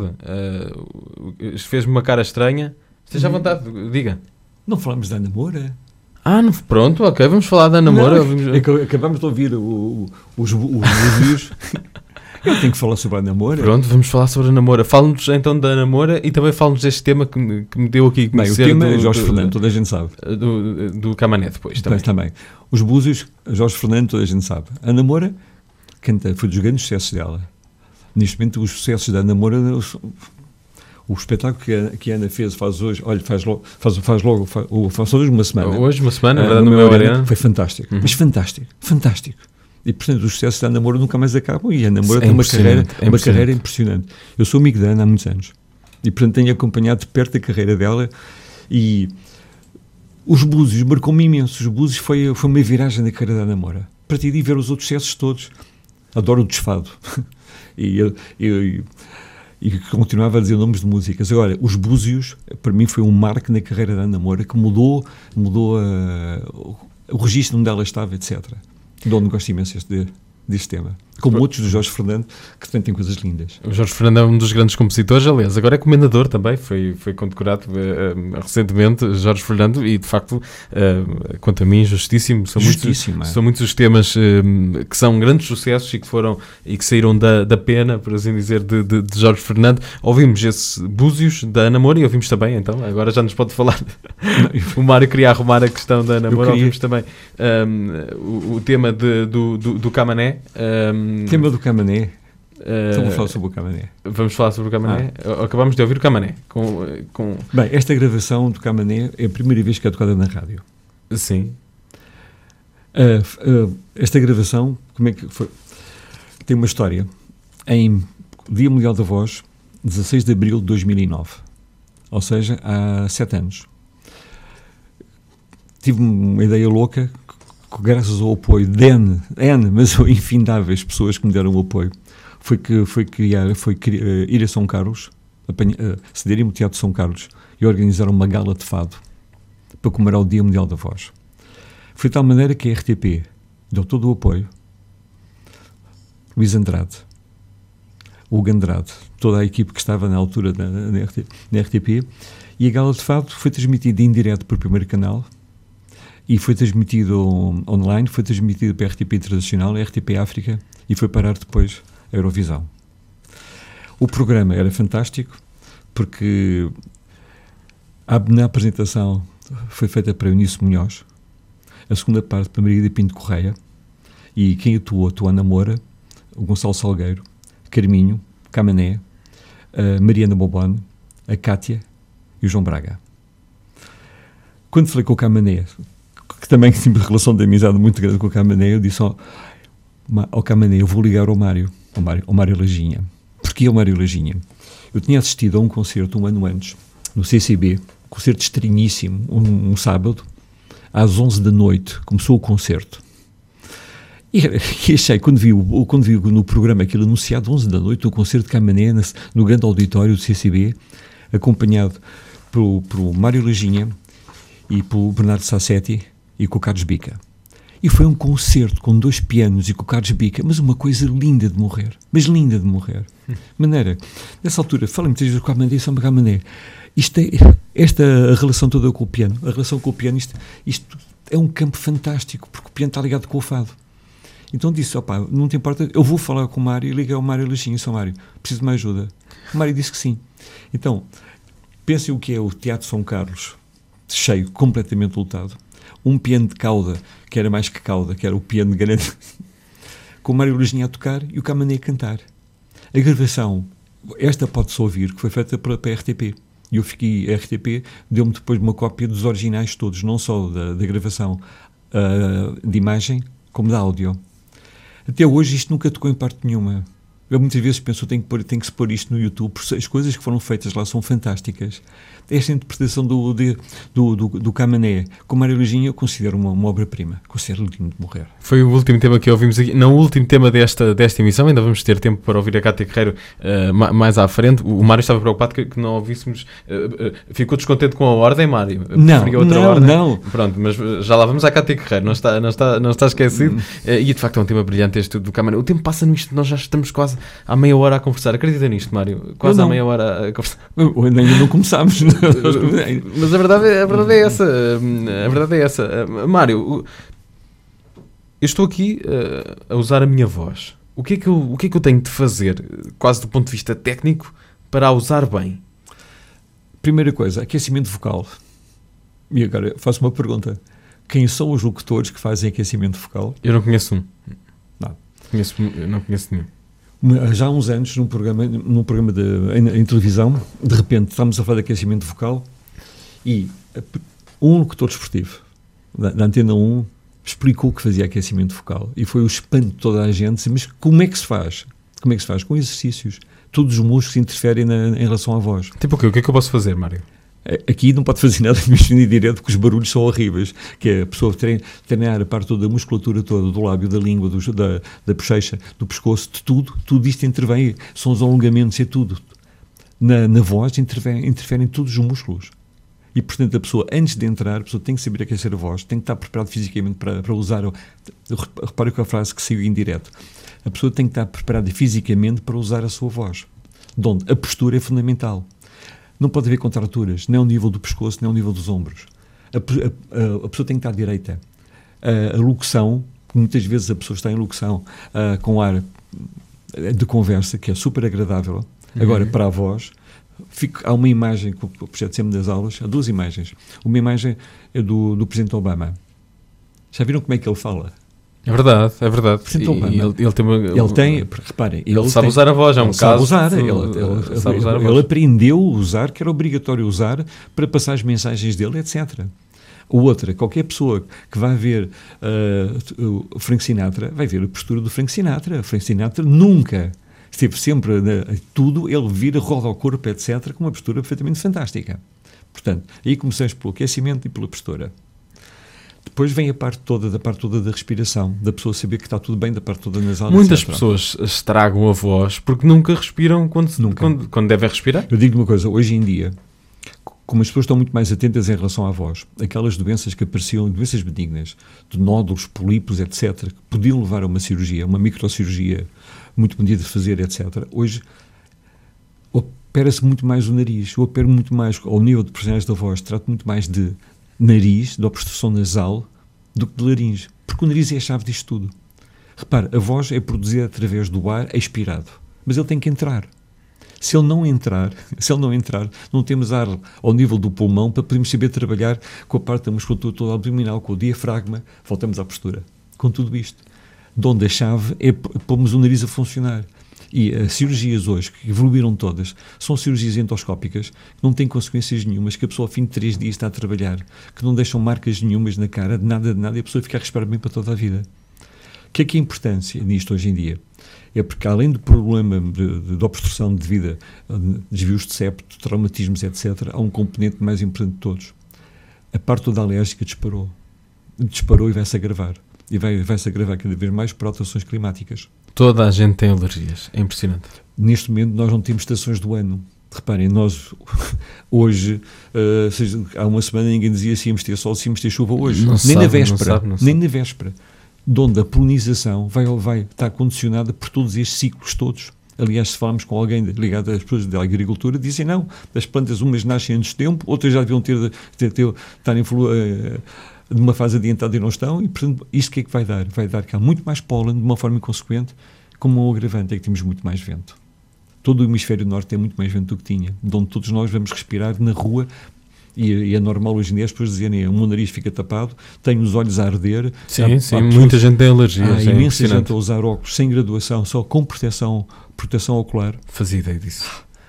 uh, fez-me uma cara estranha, esteja à vontade, diga.
Não falamos da namora?
Ah, não, pronto, ok, vamos falar da namora.
Não,
vamos...
é que acabamos de ouvir o, o, os, os reviews. Eu tenho que falar sobre a namora.
Pronto, vamos falar sobre a namora. Fala-nos então da namora e também fala-nos deste tema que me, que me deu aqui a conhecer.
Bem, o tema
do,
é Jorge
do,
Fernando, toda a gente sabe.
Do, do Camané depois também.
também. Os Búzios, Jorge Fernando, toda a gente sabe. A namora canta, foi dos grandes sucessos dela. Neste momento, os sucessos da namora, os, o espetáculo que a, que a Ana fez, faz hoje, olha, faz logo, faz, faz logo, faz, faz hoje uma semana.
Hoje uma semana,
uh,
verdade, no meu arena.
Foi fantástico, uhum. Mas fantástico, fantástico. E, portanto, os sucessos da namora nunca mais acabam e a namora é tem uma carreira, é uma carreira impressionante. Eu sou amigo da Ana há muitos anos e, portanto, tenho acompanhado de perto a carreira dela e os Búzios marcou-me imenso. Os Búzios foi, foi uma viragem na carreira da namora. A partir de ver os outros sucessos todos. Adoro o desfado. e, eu, eu, e continuava a dizer nomes de músicas. Agora, os Búzios, para mim, foi um marco na carreira da namora que mudou, mudou a, o, o registro onde ela estava, etcétera. De onde gosto imenso de, deste tema. Como outros do Jorge Fernando, que também tem coisas lindas.
O Jorge Fernando é um dos grandes compositores, aliás, agora é comendador também, foi, foi condecorado uh, recentemente, Jorge Fernando, e de facto, uh, quanto a mim, justíssimo. São,
justíssimo,
muitos,
é.
são muitos os temas uh, que são grandes sucessos e que foram e que saíram da, da pena, por assim dizer, de, de, de Jorge Fernando. Ouvimos esse Búzios da Ana Moura e ouvimos também, então, agora já nos pode falar. O Mário queria arrumar a questão da Ana Moura, ouvimos também um, o, o tema de, do, do, do Camané. Um,
tema do Camané.
Uh,
Vamos falar sobre o Camané.
Vamos falar sobre o Camané. Ah. Acabamos de ouvir o Camané. Com, com...
Bem, esta gravação do Camané é a primeira vez que é tocada na rádio.
Sim.
Uh, uh, esta gravação, como é que foi? Tem uma história. Em Dia Mundial da Voz, dezasseis de abril de dois mil e nove. Ou seja, há sete anos. Tive uma ideia louca, que, graças ao apoio de N, N, mas infindáveis pessoas que me deram o apoio. Foi que foi criar, foi criar, uh, ir a São Carlos, apanha, uh, cederem-me o Teatro de São Carlos e organizaram uma gala de fado para comemorar o Dia Mundial da Voz. Foi de tal maneira que a R T P deu todo o apoio. Luís Andrade, Hugo Andrade, toda a equipe que estava na altura na, na, R T, na R T P, e a gala de fado foi transmitida em direto por primeiro canal e foi transmitido online, foi transmitido para a R T P Internacional, a R T P África e foi parar depois a Eurovisão. O programa era fantástico porque a, na apresentação foi feita para Eunice Munhoz, a segunda parte para Margarida Pinto Correia e quem atuou, atuou a Ana Moura, o Gonçalo Salgueiro, Carminho, Camané, a Mariana Bobone, a Cátia e o João Braga. Quando falei com o Camané, que também tinha uma relação de amizade muito grande com o Camané, eu disse ao, ao Camané, eu vou ligar ao Mário, ao Mário, ao Mário Lajinha. Porquê ao Mário Lajinha? Eu tinha assistido a um concerto um ano antes, no C C B, um concerto estranhíssimo, um, um sábado, às onze da noite, começou o concerto. E, e achei, quando vi, quando vi no programa aquilo anunciado, onze da noite, o concerto de Camané, no grande auditório do C C B, acompanhado pelo, pelo Mário Lajinha e pelo Bernardo Sassetti e com o Carlos Bica. E foi um concerto com dois pianos e com o Carlos Bica, mas uma coisa linda de morrer. Mas linda de morrer. De maneira, nessa altura, falei muitas vezes com a Mané e São Mané. Isto é, esta a relação toda com o piano, a relação com o piano, isto, isto é um campo fantástico, porque o piano está ligado com o fado. Então disse, opá, não te importa, eu vou falar com o Mário, e liguei ao Mário Leixinho, São Mário, preciso de uma ajuda. O Mário disse que sim. Então, pensem o que é o Teatro São Carlos, cheio, completamente lotado. Um piano de cauda, que era mais que cauda, que era o piano grande, com o Mário Leixinho a tocar e o Camané a cantar. A gravação, esta pode-se ouvir, que foi feita para, para a R T P. E eu fiquei, a R T P deu-me depois uma cópia dos originais todos, não só da, da gravação uh, de imagem, como da áudio. Até hoje isto nunca tocou em parte nenhuma. Eu muitas vezes penso que tenho que, pôr, tenho que se pôr isto no YouTube, porque as coisas que foram feitas lá são fantásticas. Esta interpretação do, de, do, do, do Camané com Mário Leixinho eu considero uma, uma obra-prima. Considero lindo de morrer.
Foi o último tema que ouvimos aqui. Não o último tema desta, desta emissão. Ainda vamos ter tempo para ouvir a Cátia Guerreiro uh, mais à frente. O Mário estava preocupado que, que não ouvíssemos. Uh, uh, ficou descontente com a ordem, Mário?
Não,
outra
não,
ordem?
não.
Pronto, mas já lá vamos à Cátia Guerreiro. Não está, não está, não está esquecido. Uh, e de facto é um tema brilhante este do Camané. O tempo passa nisto. Nós já estamos quase há meia hora a conversar. Acredita nisto, Mário? Quase há meia hora a conversar.
Eu, ainda não começámos.
Mas a verdade, a verdade é essa. A verdade é essa. Mário, eu estou aqui uh, a usar a minha voz. O que, é que eu, o que é que eu tenho de fazer, quase do ponto de vista técnico, para a usar bem?
Primeira coisa, aquecimento vocal. E agora faço uma pergunta. Quem são os locutores que fazem aquecimento vocal?
Eu não conheço um.
Não.
Conheço, eu não conheço nenhum.
Já há uns anos, num programa, num programa de, em, em televisão, de repente estávamos a falar de aquecimento vocal e um locutor esportivo da, da Antena um explicou que fazia aquecimento vocal e foi o espanto de toda a gente. Mas como é que se faz? Como é que se faz? Com exercícios. Todos os músculos interferem na, em relação à voz.
Tipo o quê? O que é que eu posso fazer, Mário?
Aqui não pode fazer nada em direto porque os barulhos são horríveis, que é a pessoa treinar a parte toda da musculatura toda, do lábio, da língua, do, da, da bochecha, do pescoço, de tudo, tudo isto intervém, são os alongamentos, é tudo. Na, na voz interferem, interferem todos os músculos. E, portanto, a pessoa, antes de entrar, a pessoa tem que saber aquecer a voz, tem que estar preparado fisicamente para, para usar. Repare com a frase que saiu em direto. A pessoa tem que estar preparada fisicamente para usar a sua voz. De onde a postura é fundamental. Não pode haver contraturas, nem ao nível do pescoço, nem ao nível dos ombros. A, a, a pessoa tem que estar direita. A, a locução, muitas vezes a pessoa está em locução uh, com ar de conversa, que é super agradável. Uhum. Agora, para a voz, fico, há uma imagem que eu projeto sempre das aulas, há duas imagens. Uma imagem é do, do Presidente Obama. Já viram como é que ele fala?
É verdade, é verdade.
E
ele, ele tem, uma,
ele tem reparem,
ele,
ele
sabe
tem,
usar a voz, é um
ele
caso.
Sabe usar, ele,
ele,
ele,
sabe usar a
ele
voz.
aprendeu a usar, que era obrigatório usar para passar as mensagens dele, etcétera. Outra, qualquer pessoa que vai ver uh, o Frank Sinatra, vai ver a postura do Frank Sinatra. O Frank Sinatra nunca esteve sempre na, tudo, ele vira, roda ao corpo, etcétera, com uma postura perfeitamente fantástica. Portanto, aí começamos pelo aquecimento e pela postura. Depois vem a parte toda, da parte toda da respiração, da pessoa saber que está tudo bem, da parte toda nasal.
Muitas
etcétera.
Pessoas estragam a voz porque nunca respiram quando,
nunca.
quando, quando devem respirar.
Eu digo uma coisa, hoje em dia, como as pessoas estão muito mais atentas em relação à voz, aquelas doenças que apareciam, doenças benignas, de nódulos, pólipos, etcétera, que podiam levar a uma cirurgia, uma microcirurgia muito bonita de fazer, etcétera, hoje opera-se muito mais o nariz, eu opero muito mais, ao nível de profissionais da voz, trato muito mais de nariz, de obstrução nasal, do que de laringe. Porque o nariz é a chave disto tudo. Repare, a voz é produzida através do ar expirado. Mas ele tem que entrar. Se ele não entrar, se ele não entrar, não temos ar ao nível do pulmão para podermos saber trabalhar com a parte da musculatura toda abdominal, com o diafragma, voltamos à postura. Com tudo isto. De onde a chave é pôrmos o nariz a funcionar. E as cirurgias hoje, que evoluíram todas, são cirurgias endoscópicas, que não têm consequências nenhumas, que a pessoa ao fim de três dias está a trabalhar, que não deixam marcas nenhumas na cara, de nada, de nada, e a pessoa fica a respirar bem para toda a vida. O que é que é a importância nisto hoje em dia? É porque, além do problema de, de, de obstrução de vida, desvios de septo, traumatismos, etcétera, há um componente mais importante de todos. A parte toda alérgica disparou. Disparou e vai-se agravar. E vai, vai-se agravar cada vez mais por alterações climáticas.
Toda a gente tem alergias, é impressionante.
Neste momento nós não temos estações do ano. Reparem, nós, Hoje, uh, seja, há uma semana ninguém dizia se íamos ter sol, se íamos ter chuva hoje.
Não
nem
sabe,
na véspera.
não sabe, não
nem
sabe.
na véspera. De onde a polinização vai, vai estar condicionada por todos estes ciclos todos. Aliás, se falarmos com alguém ligado às pessoas da agricultura, dizem não, as plantas umas nascem antes de tempo, outras já deviam ter, ter, ter estar em flor, uh, de uma fase adiantada e não estão, e portanto, isto que é que vai dar? Vai dar que há muito mais pólen, de uma forma inconsequente, como um agravante é que temos muito mais vento. Todo o hemisfério norte tem muito mais vento do que tinha, de onde todos nós vamos respirar na rua, e, e é normal hoje em dia as pessoas dizerem, o meu nariz fica tapado, tenho os olhos a arder.
Sim,
há,
sim,
há
muita gente tem alergias.
Há
é
imensa gente a usar óculos sem graduação, só com proteção, proteção ocular.
Fazia ideia disso.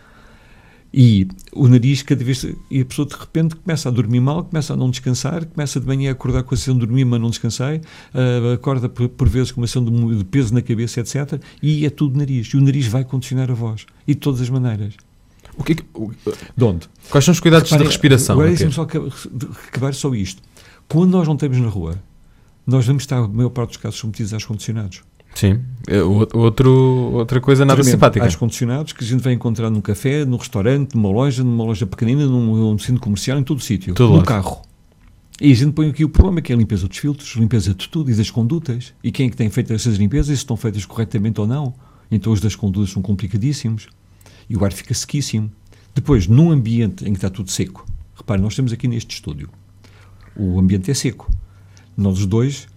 E o nariz cada vez... E a pessoa de repente começa a dormir mal, começa a não descansar, começa de manhã a acordar com a sensação de dormir, mas não descansei, uh, acorda por, por vezes com uma sensação de, de peso na cabeça, etcétera. E é tudo nariz. E o nariz vai condicionar a voz. E de todas as maneiras.
O que é que, o,
de onde?
Quais são os cuidados
Repare,
de respiração?
Agora deixa-me só acabar só isto. Quando nós não estamos na rua, nós vamos estar, a maior parte dos casos, submetidos a ar-condicionados.
Sim. Outro, outra coisa nada
Tremendo.
simpática.
Ar-condicionados que a gente vai encontrar num café, num restaurante, numa loja, numa loja pequenina, num, num centro comercial, em todo o sítio.
Todo
no
lado.
Carro. E a gente põe aqui o problema, que é a limpeza dos filtros, limpeza de tudo e das condutas. E quem é que tem feito essas limpezas, se estão feitas corretamente ou não. Então os das condutas são complicadíssimos. E o ar fica sequíssimo. Depois, num ambiente em que está tudo seco, reparem, nós estamos aqui neste estúdio, o ambiente é seco, nós os dois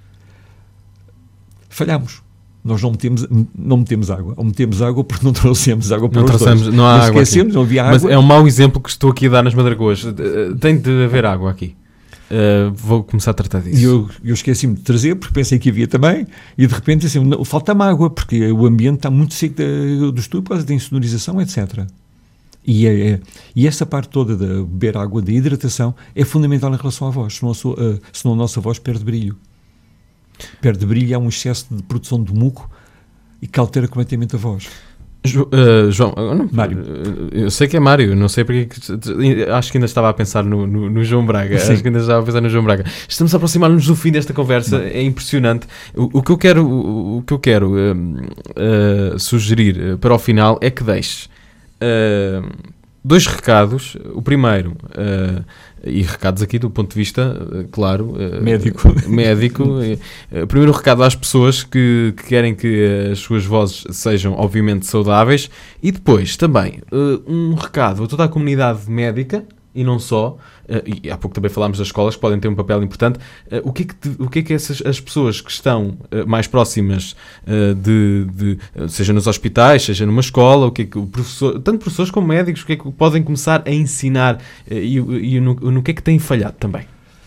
falhamos, nós não metemos, não metemos água, ou metemos água porque não trouxemos água para
não
os
trouxemos,
dois.
Não há
Nós
água
esquecemos,
aqui.
Não havia
Mas
água.
é um mau exemplo que estou aqui a dar nas Madragoas. Tem de haver água aqui. Uh, vou começar a tratar disso.
E eu, eu esqueci-me de trazer, porque pensei que havia também, e de repente assim, não, falta-me água, porque o ambiente está muito seco da, do estúdio por causa da insonorização, etcétera. E, é, é, e essa parte toda de beber água, da hidratação, é fundamental em relação à voz, senão a, sua, uh, senão a nossa voz perde brilho. Perde brilho e há um excesso de produção de muco e que altera completamente a voz.
Jo, uh, João, não,
Mário.
Eu sei que é Mário, não sei porque. Acho que ainda estava a pensar no, no, no João Braga.
Sim.
Acho que ainda estava a pensar no João Braga. Estamos a aproximar-nos do fim desta conversa, não. É impressionante. O, o que eu quero, o, o que eu quero uh, uh, sugerir para o final é que deixes Uh, dois recados. O primeiro, uh, e recados aqui do ponto de vista, uh, claro, uh,
médico.
médico uh, primeiro recado às pessoas que, que querem que as suas vozes sejam obviamente saudáveis, e depois também uh, um recado a toda a comunidade médica e não só, uh, e há pouco também falámos das escolas que podem ter um papel importante. Uh, o que é que, te, o que, é que essas, as pessoas que estão uh, mais próximas, uh, de, de, uh, seja nos hospitais, seja numa escola, o que é que o professor, tanto professores como médicos, o que é que podem começar a ensinar, uh, e, e no, no que é que têm falhado também?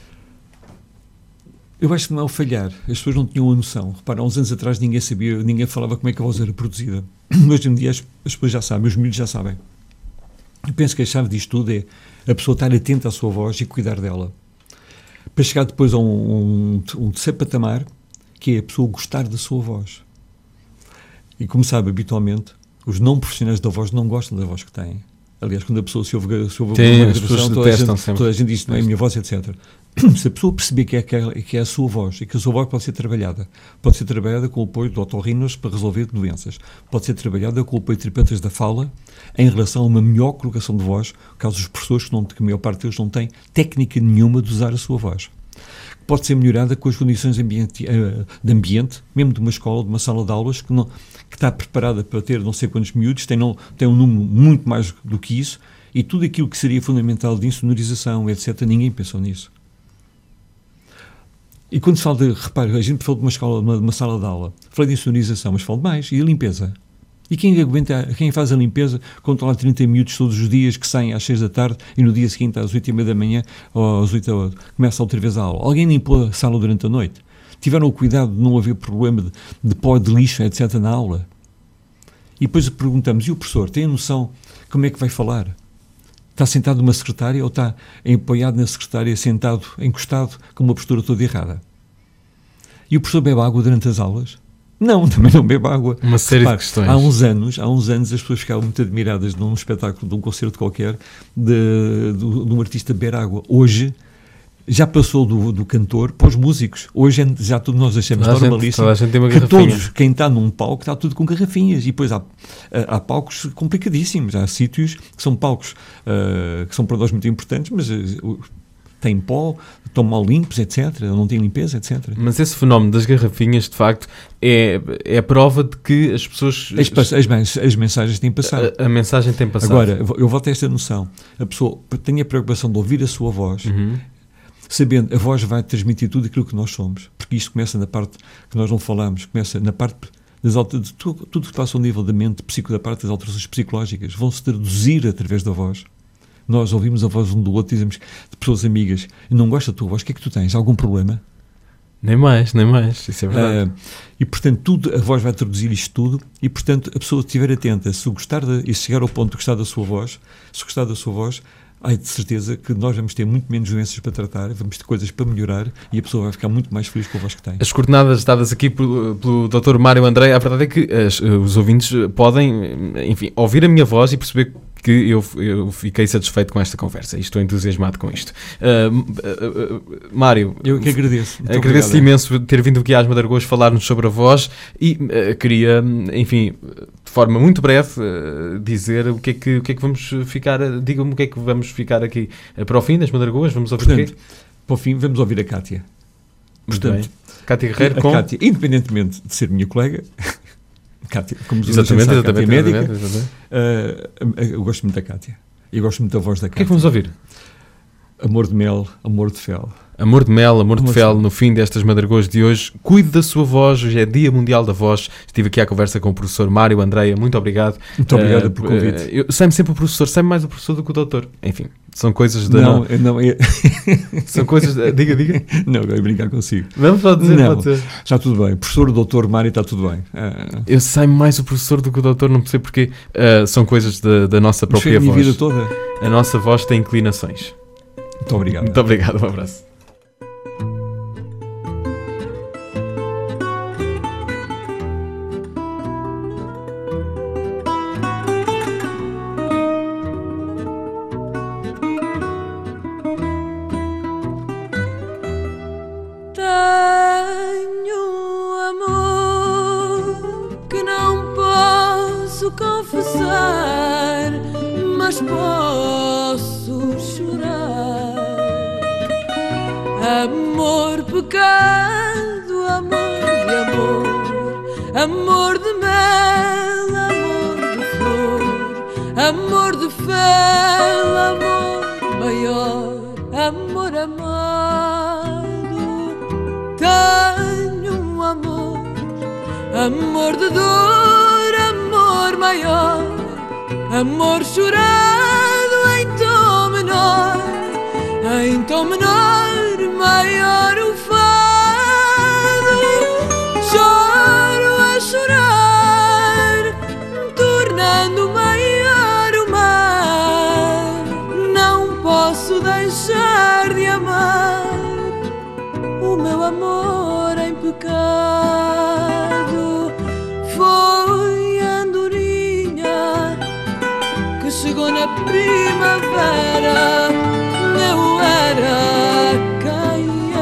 Eu acho que não é o falhar, as pessoas não tinham a noção. Repara, há uns anos atrás ninguém sabia, ninguém falava como é que a voz era produzida. Hoje em dia as, as pessoas já sabem, os miúdos já sabem. Eu penso que a chave disto tudo é a pessoa estar atenta à sua voz e cuidar dela. Para chegar depois a um, um, um terceiro patamar, que é a pessoa gostar da sua voz. E como sabe, habitualmente, os não profissionais da voz não gostam da voz que têm. Aliás, quando a pessoa se ouve, se ouve
Sim,
uma
as pessoas
gravação, toda, a
detestam
gente,
sempre.
toda a gente diz não é a minha voz, etcétera. Se a pessoa perceber que é, que, é, que é a sua voz e que a sua voz pode ser trabalhada, pode ser trabalhada com o apoio de otorrinos para resolver doenças, pode ser trabalhada com o apoio de terapeutas da fala em relação a uma melhor colocação de voz, caso os professores, que, não, que a maior parte deles não têm técnica nenhuma de usar a sua voz. Pode ser melhorada com as condições ambiente, de ambiente, mesmo de uma escola, de uma sala de aulas, que, não, que está preparada para ter não sei quantos miúdos, tem, não, tem um número muito mais do que isso, e tudo aquilo que seria fundamental de insonorização, etcétera, ninguém pensou nisso. E quando se fala de, repare, a gente falou de uma escola, de uma, de uma sala de aula, falei de insonorização, mas falo de mais, e a limpeza? E quem aguenta, quem faz a limpeza, conta lá trinta minutos todos os dias, que saem às seis da tarde, e no dia seguinte, às oito e meia da manhã, ou às oito, começa outra vez a aula. Alguém limpou a sala durante a noite? Tiveram o cuidado de não haver problema de, de pó de lixo, etcétera, na aula? E depois perguntamos, e o professor, tem a noção como é que vai falar? Está sentado numa secretária ou está apoiado na secretária, sentado, encostado, com uma postura toda errada? E o professor bebe água durante as aulas? Não, também não bebe água.
Uma série
Repare,
de questões.
Há uns anos, há uns anos as pessoas ficavam muito admiradas num espetáculo, de um concerto qualquer, de, de, de um artista beber água. Hoje já passou do, do cantor para os músicos. Hoje já todos nós achamos
toda
normalíssimo
a gente, toda a gente
que todos, quem está num palco, está tudo com garrafinhas. E depois há, há, há palcos complicadíssimos. Há sítios que são palcos uh, que são para nós muito importantes, mas uh, têm pó, estão mal limpos, etcétera. Não têm limpeza, etcétera.
Mas esse fenómeno das garrafinhas, de facto, é, é a prova de que as pessoas...
As, as, as mensagens têm passado.
A, a mensagem tem passado.
Agora, eu volto a esta noção. A pessoa tem a preocupação de ouvir a sua voz,
uhum.
sabendo a voz vai transmitir tudo aquilo que nós somos. Porque isto começa na parte que nós não falamos, começa na parte das alterações, de tudo, tudo que passa ao nível da mente, psico, da parte das alterações psicológicas, vão se traduzir através da voz. Nós ouvimos a voz um do outro e dizemos de pessoas amigas, eu não gosto da tua voz, o que é que tu tens? Algum problema?
Nem mais, nem mais, isso é verdade.
Uh, e portanto, tudo, a voz vai traduzir isto tudo e portanto, a pessoa estiver atenta, se gostar de, e se chegar ao ponto de gostar da sua voz, se gostar da sua voz, ai, de certeza que nós vamos ter muito menos doenças para tratar, vamos ter coisas para melhorar e a pessoa vai ficar muito mais feliz com a voz que tem.
As coordenadas dadas aqui pelo, pelo doutor Mário André, a verdade é que as, os ouvintes podem, enfim, ouvir a minha voz e perceber que eu, eu fiquei satisfeito com esta conversa e estou entusiasmado com isto. Uh, uh, uh, Mário,
eu que agradeço.
Agradeço-te imenso ter vindo aqui às Madragoas falar-nos sobre a voz e uh, queria, enfim, de forma muito breve, uh, dizer o que é que, o que é que vamos ficar, diga-me o que é que vamos ficar aqui uh, para o fim das Madragoas, vamos ouvir.
Portanto,
o quê?
Para o fim vamos ouvir a Cátia.
Portanto, Cátia Guerreiro
a
com...
Cátia, independentemente de ser minha colega... Cátia, como
exatamente,
sabe,
exatamente,
Cátia médica,
exatamente, exatamente.
Uh, eu gosto muito da Cátia. Eu gosto muito da voz da Cátia.
O que é que vamos ouvir?
Amor de mel, amor de fel.
Amor de mel, amor de fel, no fim destas Madragoas de hoje. Cuide da sua voz, hoje é Dia Mundial da Voz. Estive aqui à conversa com o professor Mário Andreia, muito obrigado.
Muito obrigado uh, pelo convite.
Uh, eu sei-me sempre o professor, sei-me mais o professor do que o doutor. Enfim, são coisas da...
Não, não, não é...
São coisas... Da... Diga, diga.
Não, eu ia brincar consigo.
Vamos pode dizer,
não,
pode dizer.
Está tudo bem. Professor, o doutor Mário, está tudo bem. Uh...
Eu sei-me mais o professor do que o doutor, não sei porquê. Uh, são coisas da, da nossa própria
voz. A minha vida toda.
A nossa voz tem inclinações.
Muito obrigado.
Muito obrigado, um abraço.
Confessar, mas posso chorar. Amor, pecado, amor de amor, amor de mel, amor de flor, amor de fel, amor maior, amor amado. Tenho um amor, amor de dor, amor maior, amor chorado em tom menor, em tom menor, maior o fado. Choro a chorar, tornando maior o mar. Não posso deixar de amar o meu amor em pecado. Foi chegou na primavera, eu era quem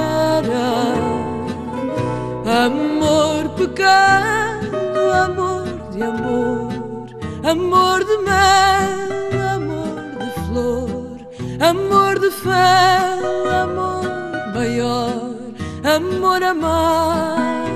era. Amor, pecado, amor de amor, amor de mel, amor de flor, amor de fel, amor maior, amor amado.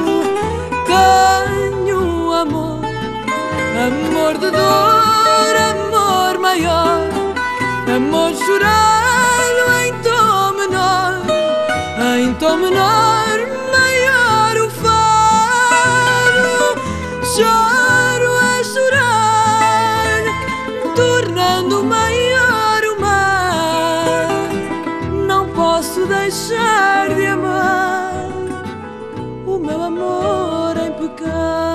Tenho um amor, amor de dor, amor maior, amor chorado em tom menor, em tom menor, maior o fado. Choro a chorar, tornando maior o mar. Não posso deixar de amar o meu amor em pecado.